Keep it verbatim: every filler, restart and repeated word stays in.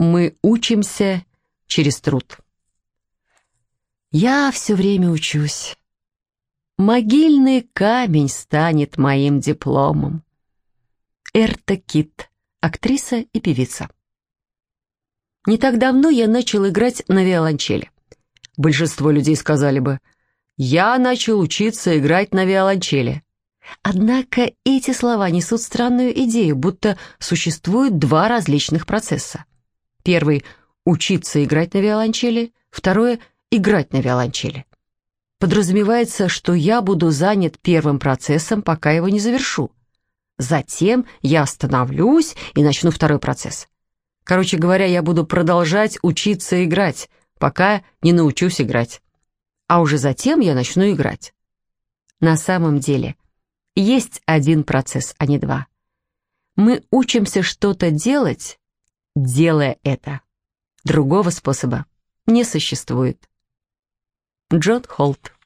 Мы учимся через труд. Я все время учусь. Могильный камень станет моим дипломом. Эрта Кит, актриса и певица. Не так давно я начал играть на виолончели. Большинство людей сказали бы: «Я начал учиться играть на виолончели». Однако эти слова несут странную идею, будто существует два различных процесса. Первый — учиться играть на виолончели, второе — играть на виолончели. Подразумевается, что я буду занят первым процессом, пока его не завершу. Затем я остановлюсь и начну второй процесс. Короче говоря, я буду продолжать учиться играть, пока не научусь играть. А уже затем я начну играть. На самом деле, есть один процесс, а не два. Мы учимся что-то делать, делая это. Другого способа не существует. Джон Холт.